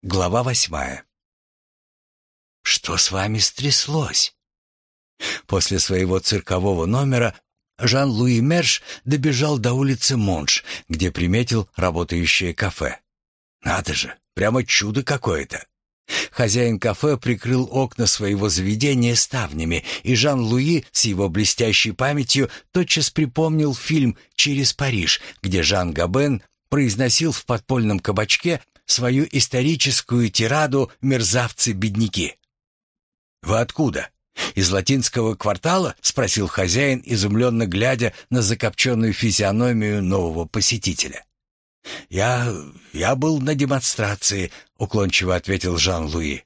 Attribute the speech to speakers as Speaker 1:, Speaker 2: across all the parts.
Speaker 1: Глава 8. Что с вами стряслось? После своего циркового номера Жан-Луи Мерш добежал до улицы Монш, где приметил работающее кафе. Надо же, прямо чудо какое-то. Хозяин кафе прикрыл окна своего заведения ставнями, и Жан-Луи с его блестящей памятью тотчас припомнил фильм «Через Париж», где Жан Габен произносил в подпольном кабачке свою историческую тираду «Мерзавцы-бедняки». «Вы откуда? Из латинского квартала?» — спросил хозяин, изумленно глядя на закопченную физиономию нового посетителя. «Я был на демонстрации», — уклончиво ответил Жан-Луи.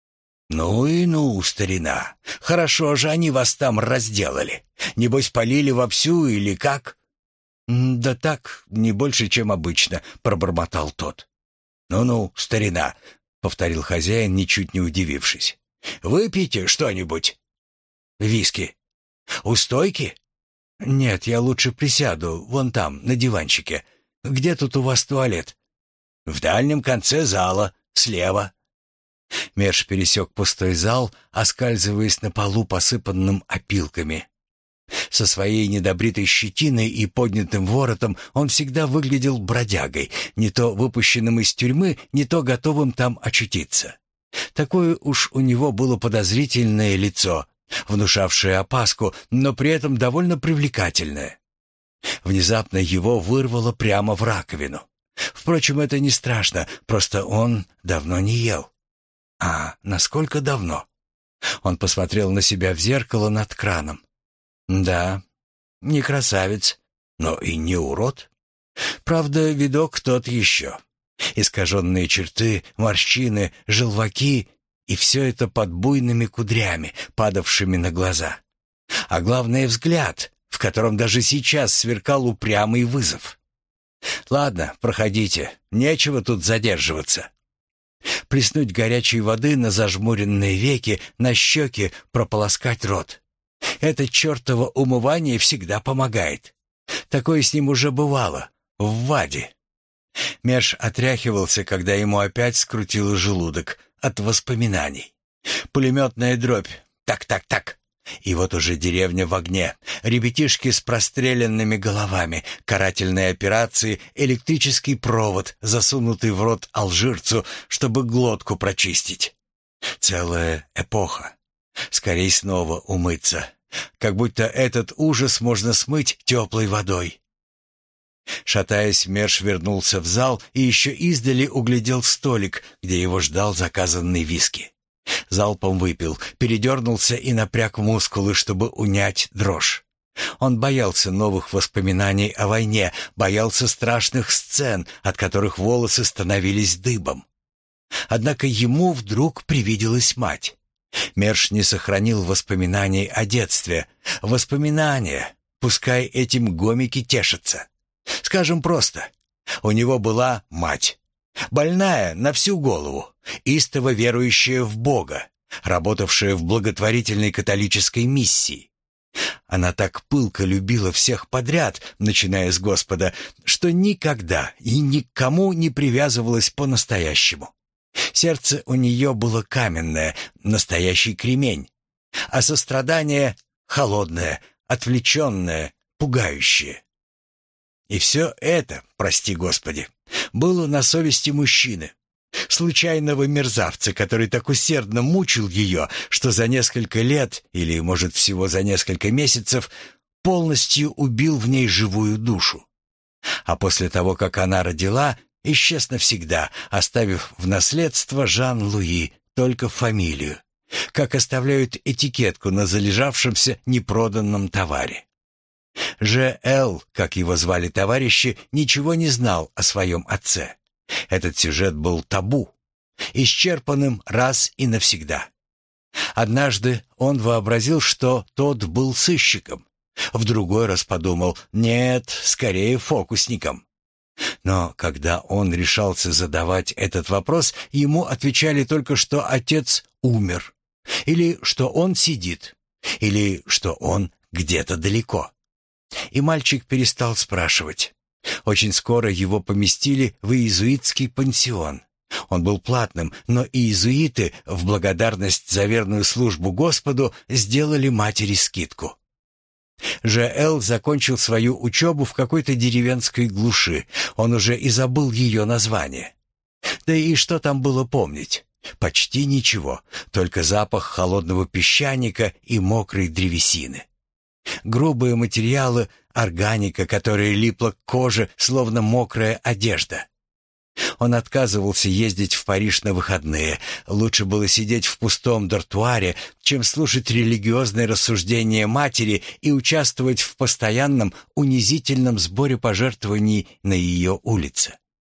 Speaker 1: «Ну и ну, старина, хорошо же они вас там разделали. Небось, полили вовсю или как?» «Да так, не больше, чем обычно», — пробормотал тот. «Ну-ну, старина», — повторил хозяин, ничуть не удивившись. «Выпейте что-нибудь?» «Виски». «У стойки?» «Нет, я лучше присяду, вон там, на диванчике. Где тут у вас туалет?» «В дальнем конце зала, слева». Мерш пересек пустой зал, оскальзываясь на полу, посыпанным опилками. Со своей недобритой щетиной и поднятым воротом он всегда выглядел бродягой, не то выпущенным из тюрьмы, не то готовым там очутиться. Такое уж у него было подозрительное лицо, внушавшее опаску, но при этом довольно привлекательное. Внезапно его вырвало прямо в раковину. Впрочем, это не страшно, просто он давно не ел. А насколько давно? Он посмотрел на себя в зеркало над краном. Да, не красавец, но и не урод. Правда, видок тот еще. Искаженные черты, морщины, желваки, и все это под буйными кудрями, падавшими на глаза. А главное — взгляд, в котором даже сейчас сверкал упрямый вызов. «Ладно, проходите, нечего тут задерживаться». Плеснуть горячей воды на зажмуренные веки, на щеки, прополоскать рот. Это чертово умывание всегда помогает. Такое с ним уже бывало, в Ваде. Мерш отряхивался, когда ему опять скрутило желудок от воспоминаний. Пулеметная дробь. Так. И вот уже деревня в огне. Ребятишки с простреленными головами, карательные операции, электрический провод, засунутый в рот алжирцу, чтобы глотку прочистить. Целая эпоха. Скорей снова умыться. Как будто этот ужас можно смыть теплой водой. Шатаясь, Мерш вернулся в зал и еще издали углядел столик, где его ждал заказанный виски. Залпом выпил, передернулся и напряг мускулы, чтобы унять дрожь. Он боялся новых воспоминаний о войне, боялся страшных сцен, от которых волосы становились дыбом. Однако ему вдруг привиделась мать. Мерш не сохранил воспоминаний о детстве. Воспоминания, пускай этим гомики тешатся. Скажем просто, у него была мать. Больная на всю голову, истово верующая в Бога, работавшая в благотворительной католической миссии. Она так пылко любила всех подряд, начиная с Господа, что никогда и никому не привязывалась по-настоящему. Сердце у нее было каменное, настоящий кремень, а сострадание холодное, отвлеченное, пугающее. И все это, прости Господи, было на совести мужчины, случайного мерзавца, который так усердно мучил ее, что за несколько лет, или, может, всего за несколько месяцев, полностью убил в ней живую душу. А после того, как она родила, исчез навсегда, оставив в наследство Жан-Луи только фамилию, как оставляют этикетку на залежавшемся непроданном товаре. Ж.Л., как его звали товарищи, ничего не знал о своем отце. Этот сюжет был табу, исчерпанным раз и навсегда. Однажды он вообразил, что тот был сыщиком. В другой раз подумал: нет, скорее фокусником. Но когда он решался задавать этот вопрос, ему отвечали только, что отец умер, или что он сидит, или что он где-то далеко. И мальчик перестал спрашивать. Очень скоро его поместили в иезуитский пансион. Он был платным, но иезуиты в благодарность за верную службу Господу сделали матери скидку. Ж.Л. закончил свою учебу в какой-то деревенской глуши. Он уже и забыл ее название. Да и что там было помнить? Почти ничего, только запах холодного песчаника и мокрой древесины. Грубые материалы, органика, которая липла к коже, словно мокрая одежда. Он отказывался ездить в Париж на выходные. Лучше было сидеть в пустом дартуаре, чем слушать религиозные рассуждения матери и участвовать в постоянном унизительном сборе пожертвований на ее улице.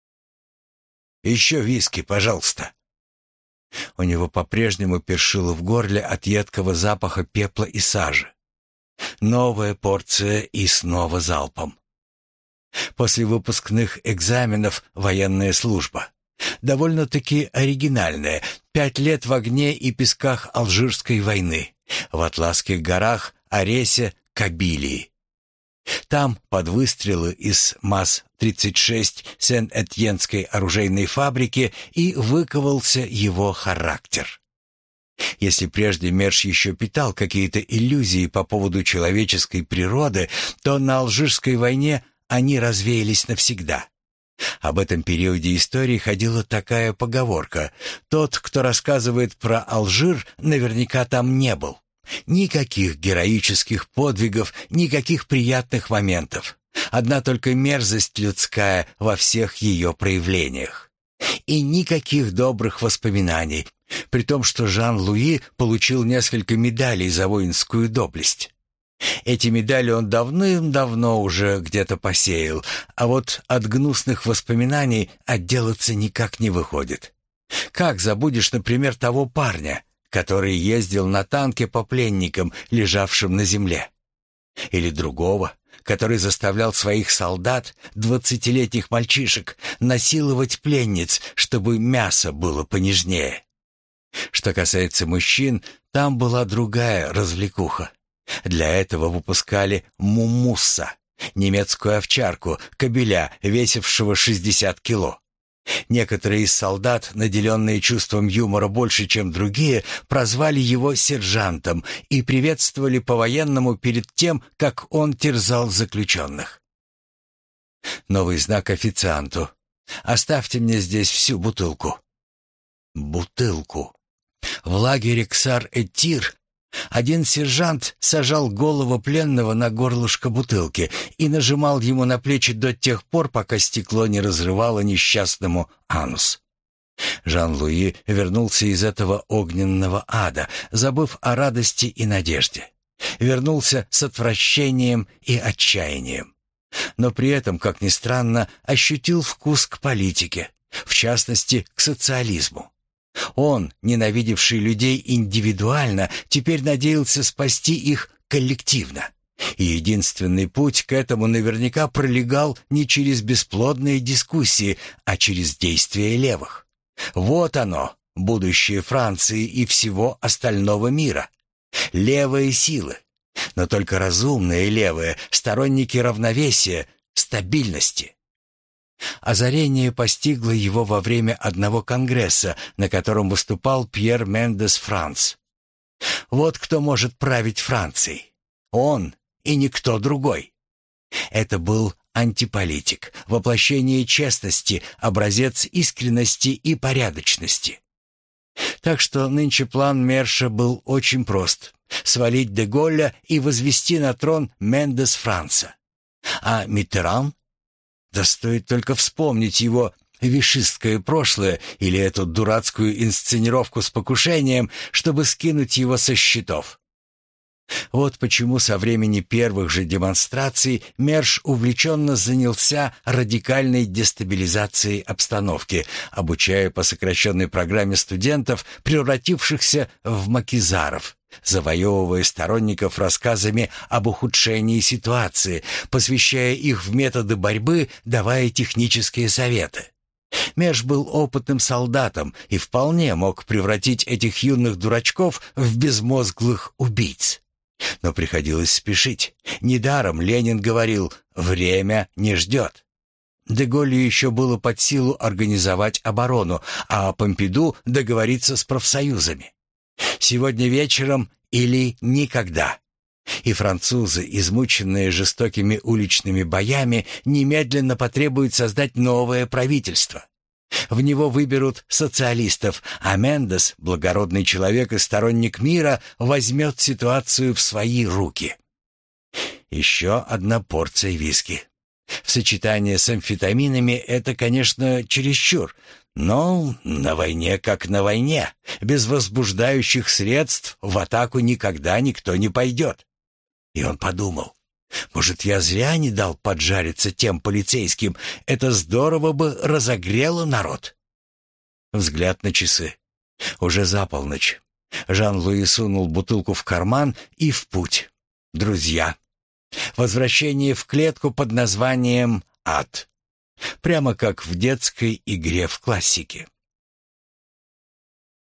Speaker 1: «Еще виски, пожалуйста». У него по-прежнему першило в горле от едкого запаха пепла и сажи. Новая порция и снова залпом. После выпускных экзаменов военная служба. Довольно-таки оригинальная. 5 лет в огне и песках Алжирской войны. В Атласских горах, Аресе, Кабилии. Там, под выстрелы из МАЗ-36 Сен-Этьенской оружейной фабрики, и выковался его характер. Если прежде Мерш еще питал какие-то иллюзии по поводу человеческой природы, то на Алжирской войне они развеялись навсегда. Об этом периоде истории ходила такая поговорка: тот, кто рассказывает про Алжир, наверняка там не был. Никаких героических подвигов, никаких приятных моментов. Одна только мерзость людская во всех ее проявлениях. И никаких добрых воспоминаний, при том, что Жан-Луи получил несколько медалей за воинскую доблесть. Эти медали он давным-давно уже где-то посеял, а вот от гнусных воспоминаний отделаться никак не выходит. Как забудешь, например, того парня, который ездил на танке по пленникам, лежавшим на земле? Или другого, который заставлял своих солдат, 20-летних мальчишек, насиловать пленниц, чтобы мясо было понежнее? Что касается мужчин, там была другая развлекуха. Для этого выпускали мумусса, немецкую овчарку, кобеля, весившего 60 кило. Некоторые из солдат, наделенные чувством юмора больше, чем другие, прозвали его сержантом и приветствовали по-военному перед тем, как он терзал заключенных. Новый знак официанту: «Оставьте мне здесь всю бутылку». Бутылку. В лагере Ксар-Этир один сержант сажал голову пленного на горлышко бутылки и нажимал ему на плечи до тех пор, пока стекло не разрывало несчастному анус. Жан-Луи вернулся из этого огненного ада, забыв о радости и надежде. Вернулся с отвращением и отчаянием. Но при этом, как ни странно, ощутил вкус к политике, в частности, к социализму. Он, ненавидевший людей индивидуально, теперь надеялся спасти их коллективно. И единственный путь к этому наверняка пролегал не через бесплодные дискуссии, а через действия левых. Вот оно, будущее Франции и всего остального мира. Левые силы. Но только разумные левые, сторонники равновесия, стабильности. Озарение постигло его во время одного конгресса, на котором выступал Пьер Мендес Франц. Вот кто может править Францией. Он и никто другой. Это был антиполитик, воплощение честности, образец искренности и порядочности. Так что нынче план Мерша был очень прост: свалить де Голля и возвести на трон Мендес Франца. А Миттеран? Да стоит только вспомнить его вишистское прошлое или эту дурацкую инсценировку с покушением, чтобы скинуть его со счетов. Вот почему со времени первых же демонстраций Мерш увлеченно занялся радикальной дестабилизацией обстановки, обучая по сокращенной программе студентов, превратившихся в макизаров, завоевывая сторонников рассказами об ухудшении ситуации, посвящая их в методы борьбы, давая технические советы. Мерш был опытным солдатом и вполне мог превратить этих юных дурачков в безмозглых убийц. Но приходилось спешить. Недаром Ленин говорил: «Время не ждет». Де-Голлю еще было под силу организовать оборону, а Помпиду договориться с профсоюзами. Сегодня вечером или никогда. И французы, измученные жестокими уличными боями, немедленно потребуют создать новое правительство. В него выберут социалистов, а Мендес, благородный человек и сторонник мира, возьмет ситуацию в свои руки. Еще одна порция виски. В сочетании с амфетаминами это, конечно, чересчур, но на войне как на войне. Без возбуждающих средств в атаку никогда никто не пойдет. И он подумал, может, я зря не дал поджариться тем полицейским, это здорово бы разогрело народ. Взгляд на часы. Уже за полночь. Жан-Луи сунул бутылку в карман и в путь. Друзья. Возвращение в клетку под названием «Ад». Прямо как в детской игре в классике.